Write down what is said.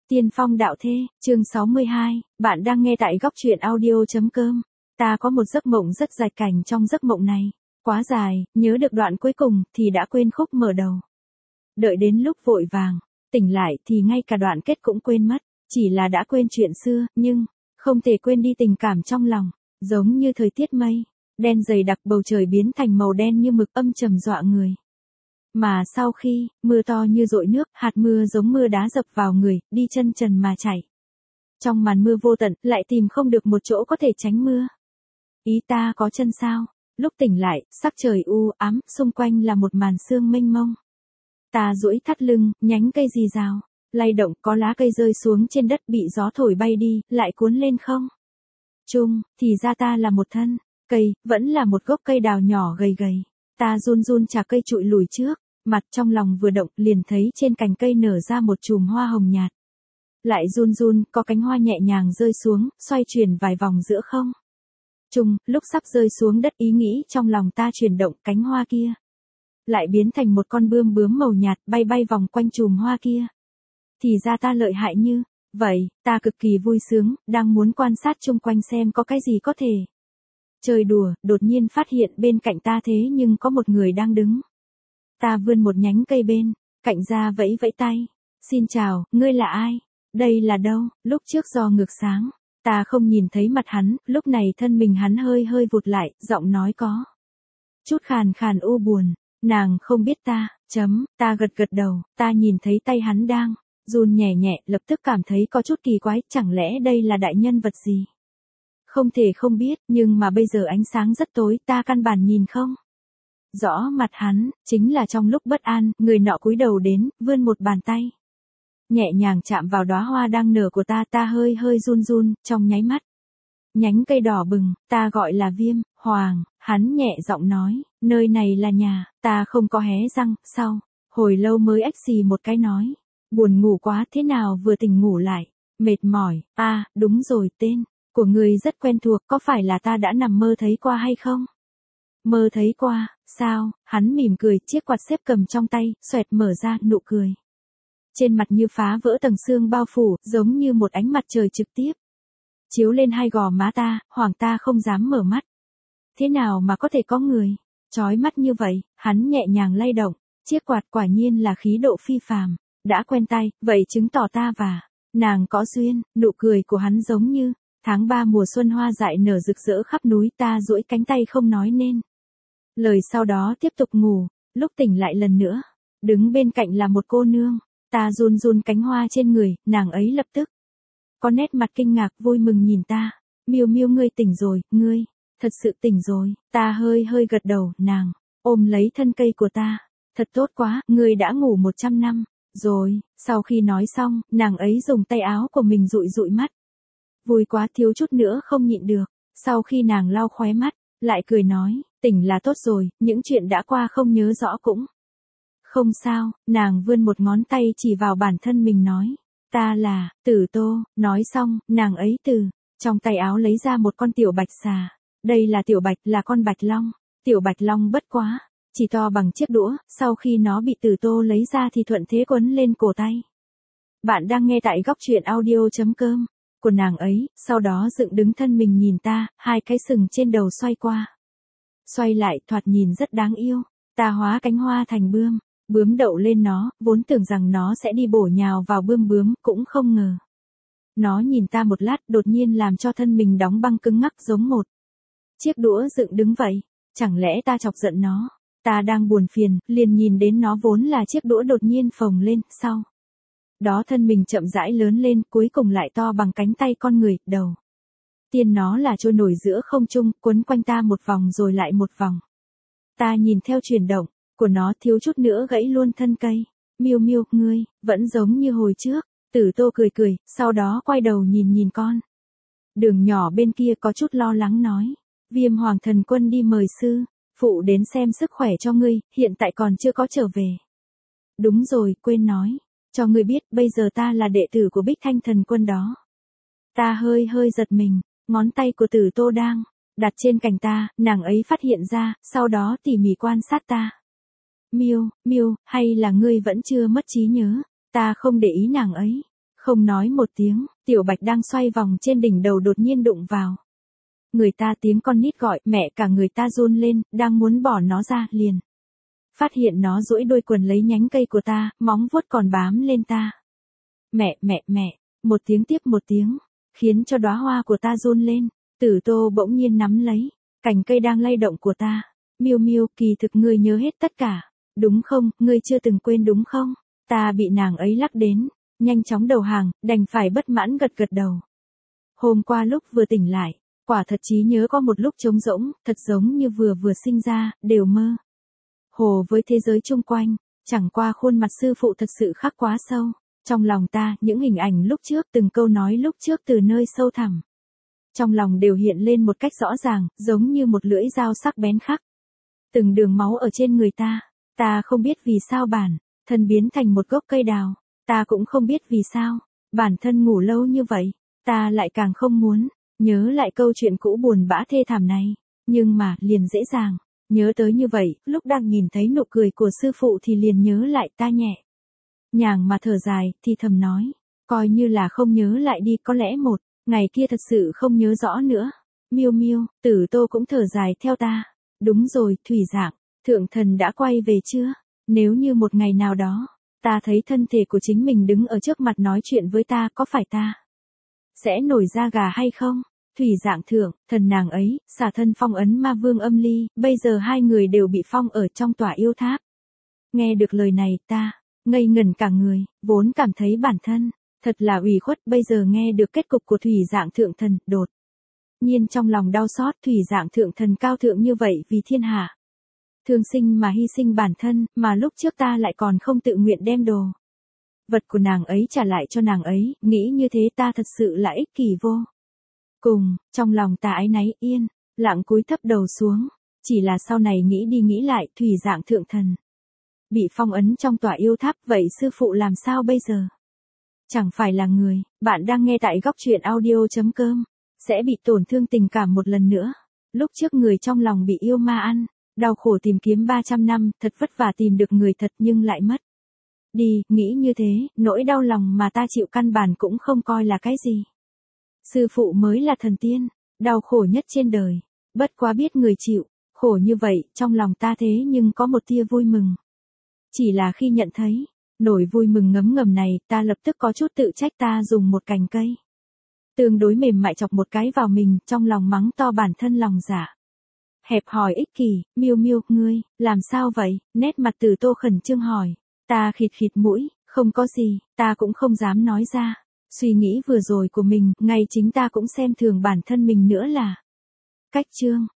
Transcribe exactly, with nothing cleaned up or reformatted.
Tiên phong đạo thê, chương sáu mươi hai, bạn đang nghe tại góc truyện audio.com. Ta có một giấc mộng rất dài, cảnh trong giấc mộng này quá dài, nhớ được đoạn cuối cùng thì đã quên khúc mở đầu. Đợi đến lúc vội vàng tỉnh lại thì ngay cả đoạn kết cũng quên mất, chỉ là đã quên chuyện xưa, nhưng không thể quên đi tình cảm trong lòng, giống như thời tiết mây đen dày đặc, bầu trời biến thành màu đen như mực, âm trầm dọa người. Mà sau khi mưa to như dội nước, hạt mưa giống mưa đá dập vào người, đi chân trần mà chảy. Trong màn mưa vô tận, lại tìm không được một chỗ có thể tránh mưa. Ý ta có chân sao? Lúc tỉnh lại, sắc trời u ám, xung quanh là một màn sương mênh mông. Ta duỗi thắt lưng, nhánh cây rì rào lay động, có lá cây rơi xuống trên đất bị gió thổi bay đi, lại cuốn lên không trung, thì ra ta là một thân cây, vẫn là một gốc cây đào nhỏ gầy gầy. Ta run run chà cây trụi lùi trước, mặt trong lòng vừa động, liền thấy trên cành cây nở ra một chùm hoa hồng nhạt. Lại run run, có cánh hoa nhẹ nhàng rơi xuống, xoay chuyển vài vòng giữa không trung, lúc sắp rơi xuống đất, ý nghĩ trong lòng ta chuyển động, cánh hoa kia lại biến thành một con bươm bướm màu nhạt, bay bay vòng quanh chùm hoa kia. Thì ra ta lợi hại như vậy, ta cực kỳ vui sướng, đang muốn quan sát chung quanh xem có cái gì có thể chơi đùa, đột nhiên phát hiện bên cạnh ta thế nhưng có một người đang đứng. Ta vươn một nhánh cây bên cạnh ra, vẫy vẫy tay. Xin chào, ngươi là ai? Đây là đâu? Lúc trước do ngược sáng, ta không nhìn thấy mặt hắn, lúc này thân mình hắn hơi hơi vụt lại, giọng nói có chút khàn khàn u buồn. Nàng không biết ta, chấm, ta gật gật đầu, ta nhìn thấy tay hắn đang run nhẹ nhẹ, lập tức cảm thấy có chút kỳ quái, chẳng lẽ đây là đại nhân vật gì? Không thể không biết, nhưng mà bây giờ ánh sáng rất tối, ta căn bản nhìn không rõ mặt hắn. Chính là trong lúc bất an, người nọ cúi đầu đến, vươn một bàn tay nhẹ nhàng chạm vào đóa hoa đang nở của ta, ta hơi hơi run run, trong nháy mắt nhánh cây đỏ bừng. Ta gọi là Viêm Hoàng, hắn nhẹ giọng nói, nơi này là nhà. Ta không có hé răng, sau hồi lâu mới ách xì một cái nói, buồn ngủ quá, thế nào vừa tỉnh ngủ lại mệt mỏi? A, à, đúng rồi, tên của người rất quen thuộc, có phải là ta đã nằm mơ thấy qua hay không? Mơ thấy qua, sao? Hắn mỉm cười, chiếc quạt xếp cầm trong tay, xoẹt mở ra, nụ cười trên mặt như phá vỡ tầng sương bao phủ, giống như một ánh mặt trời trực tiếp chiếu lên hai gò má ta. Hoàng, ta không dám mở mắt. Thế nào mà có thể có người chói mắt như vậy? Hắn nhẹ nhàng lay động chiếc quạt, quả nhiên là khí độ phi phàm, đã quen tay, vậy chứng tỏ ta và nàng có duyên. Nụ cười của hắn giống như tháng ba mùa xuân, hoa dại nở rực rỡ khắp núi. Ta duỗi cánh tay không nói nên lời, sau đó tiếp tục ngủ. Lúc tỉnh lại lần nữa, đứng bên cạnh là một cô nương. Ta run run cánh hoa trên người, nàng ấy lập tức có nét mặt kinh ngạc, vui mừng nhìn ta. Miêu Miêu, ngươi tỉnh rồi, ngươi thật sự tỉnh rồi. Ta hơi hơi gật đầu, nàng ôm lấy thân cây của ta. Thật tốt quá, ngươi đã ngủ một trăm năm rồi. Sau khi nói xong, nàng ấy dùng tay áo của mình dụi dụi mắt. Vui quá, thiếu chút nữa không nhịn được. Sau khi nàng lau khóe mắt, lại cười nói, tỉnh là tốt rồi, những chuyện đã qua không nhớ rõ cũng không sao. Nàng vươn một ngón tay chỉ vào bản thân mình nói, ta là Tử Tô. Nói xong, nàng ấy từ trong tay áo lấy ra một con tiểu bạch xà. Đây là tiểu bạch, là con bạch long. Tiểu bạch long bất quá chỉ to bằng chiếc đũa, sau khi nó bị Tử Tô lấy ra thì thuận thế quấn lên cổ tay. Bạn đang nghe tại góc truyện audio.com của nàng ấy. Sau đó dựng đứng thân mình nhìn ta, hai cái sừng trên đầu xoay qua xoay lại, thoạt nhìn rất đáng yêu. Ta hóa cánh hoa thành bươm bướm đậu lên nó, vốn tưởng rằng nó sẽ đi bổ nhào vào bươm bướm, cũng không ngờ nó nhìn ta một lát, đột nhiên làm cho thân mình đóng băng cứng ngắc giống một chiếc đũa dựng đứng vậy. Chẳng lẽ ta chọc giận nó? Ta đang buồn phiền, liền nhìn đến nó vốn là chiếc đũa đột nhiên phồng lên, sau đó thân mình chậm rãi lớn lên, cuối cùng lại to bằng cánh tay con người. Đầu tiên nó là trôi nổi giữa không trung, quấn quanh ta một vòng rồi lại một vòng. Ta nhìn theo chuyển động của nó, thiếu chút nữa gãy luôn thân cây. Miêu Miêu, ngươi vẫn giống như hồi trước. Tử Tô cười cười, sau đó quay đầu nhìn nhìn con đường nhỏ bên kia, có chút lo lắng nói, Viêm Hoàng thần quân đi mời sư phụ đến xem sức khỏe cho ngươi, hiện tại còn chưa có trở về. Đúng rồi, quên nói cho ngươi biết, bây giờ ta là đệ tử của Bích Thanh thần quân đó. Ta hơi hơi giật mình, ngón tay của Tử Tô đang đặt trên cành ta, nàng ấy phát hiện ra, sau đó tỉ mỉ quan sát ta. Miêu, Miêu, hay là ngươi vẫn chưa mất trí nhớ? Ta không để ý nàng ấy Không nói một tiếng, Tiểu Bạch đang xoay vòng trên đỉnh đầu đột nhiên đụng vào. Người ta tiếng con nít gọi, mẹ cả người ta run lên, đang muốn bỏ nó ra, liền. Phát hiện nó duỗi đuôi quần lấy nhánh cây của ta, móng vuốt còn bám lên ta. Mẹ, mẹ, mẹ, một tiếng tiếp một tiếng, khiến cho đóa hoa của ta run lên. Tử Tô bỗng nhiên nắm lấy cành cây đang lay động của ta. Miêu Miêu, kỳ thực ngươi nhớ hết tất cả, đúng không, ngươi chưa từng quên đúng không? Ta bị nàng ấy lắc đến, nhanh chóng đầu hàng, đành phải bất mãn gật gật đầu. Hôm qua lúc vừa tỉnh lại, quả thật trí nhớ có một lúc trống rỗng, thật giống như vừa vừa sinh ra, đều mơ hồ với thế giới chung quanh, chẳng qua khuôn mặt sư phụ thật sự khắc quá sâu. Trong lòng ta, những hình ảnh lúc trước, từng câu nói lúc trước từ nơi sâu thẳm trong lòng đều hiện lên một cách rõ ràng, giống như một lưỡi dao sắc bén khắc. Từng đường máu ở trên người ta, ta không biết vì sao bản thân biến thành một gốc cây đào, ta cũng không biết vì sao bản thân ngủ lâu như vậy, ta lại càng không muốn nhớ lại câu chuyện cũ buồn bã thê thảm này, nhưng mà liền dễ dàng nhớ tới như vậy, lúc đang nhìn thấy nụ cười của sư phụ thì liền nhớ lại, ta nhẹ nhàng mà thở dài, thì thầm nói, coi như là không nhớ lại đi, có lẽ một ngày kia thật sự không nhớ rõ nữa. Miêu Miêu, Tử Tô cũng thở dài theo ta. Đúng rồi, Thủy Dạng, thượng thần đã quay về chưa? Nếu như một ngày nào đó, ta thấy thân thể của chính mình đứng ở trước mặt nói chuyện với ta, có phải ta sẽ nổi da gà hay không? Thủy Dạng thượng, thần nàng ấy, xả thân phong ấn ma vương âm ly, bây giờ hai người đều bị phong ở trong tòa yêu tháp. Nghe được lời này, ta ngây ngẩn cả người, vốn cảm thấy bản thân thật là ủy khuất, bây giờ nghe được kết cục của Thủy Dạng thượng thần, đột nhiên trong lòng đau xót. Thủy Dạng thượng thần cao thượng như vậy vì thiên hạ thương sinh mà hy sinh bản thân, mà lúc trước ta lại còn không tự nguyện đem đồ vật của nàng ấy trả lại cho nàng ấy, nghĩ như thế ta thật sự là ích kỷ vô cùng. Trong lòng ta áy náy, yên lặng cúi thấp đầu xuống. Chỉ là sau này nghĩ đi nghĩ lại, Thủy Dạng thượng thần bị phong ấn trong tòa yêu tháp, vậy sư phụ làm sao bây giờ? Chẳng phải là người bạn đang nghe tại góc truyện audio chấm com sẽ bị tổn thương tình cảm một lần nữa. Lúc trước người trong lòng bị yêu ma ăn, đau khổ tìm kiếm ba trăm năm, thật vất vả tìm được người thật nhưng lại mất đi, nghĩ như thế, nỗi đau lòng mà ta chịu căn bản cũng không coi là cái gì. Sư phụ mới là thần tiên, đau khổ nhất trên đời, bất quá biết người chịu khổ như vậy, trong lòng ta thế nhưng có một tia vui mừng. Chỉ là khi nhận thấy nỗi vui mừng ngấm ngầm này, ta lập tức có chút tự trách ta dùng một cành cây tương đối mềm mại chọc một cái vào mình, trong lòng mắng to bản thân lòng dạ hẹp hòi ích kỷ. Miêu Miêu, ngươi làm sao vậy? Nét mặt Tử Tô khẩn trương hỏi. Ta khịt khịt mũi, không có gì, ta cũng không dám nói ra. Suy nghĩ vừa rồi của mình, ngay chính ta cũng xem thường bản thân mình nữa là cách chương.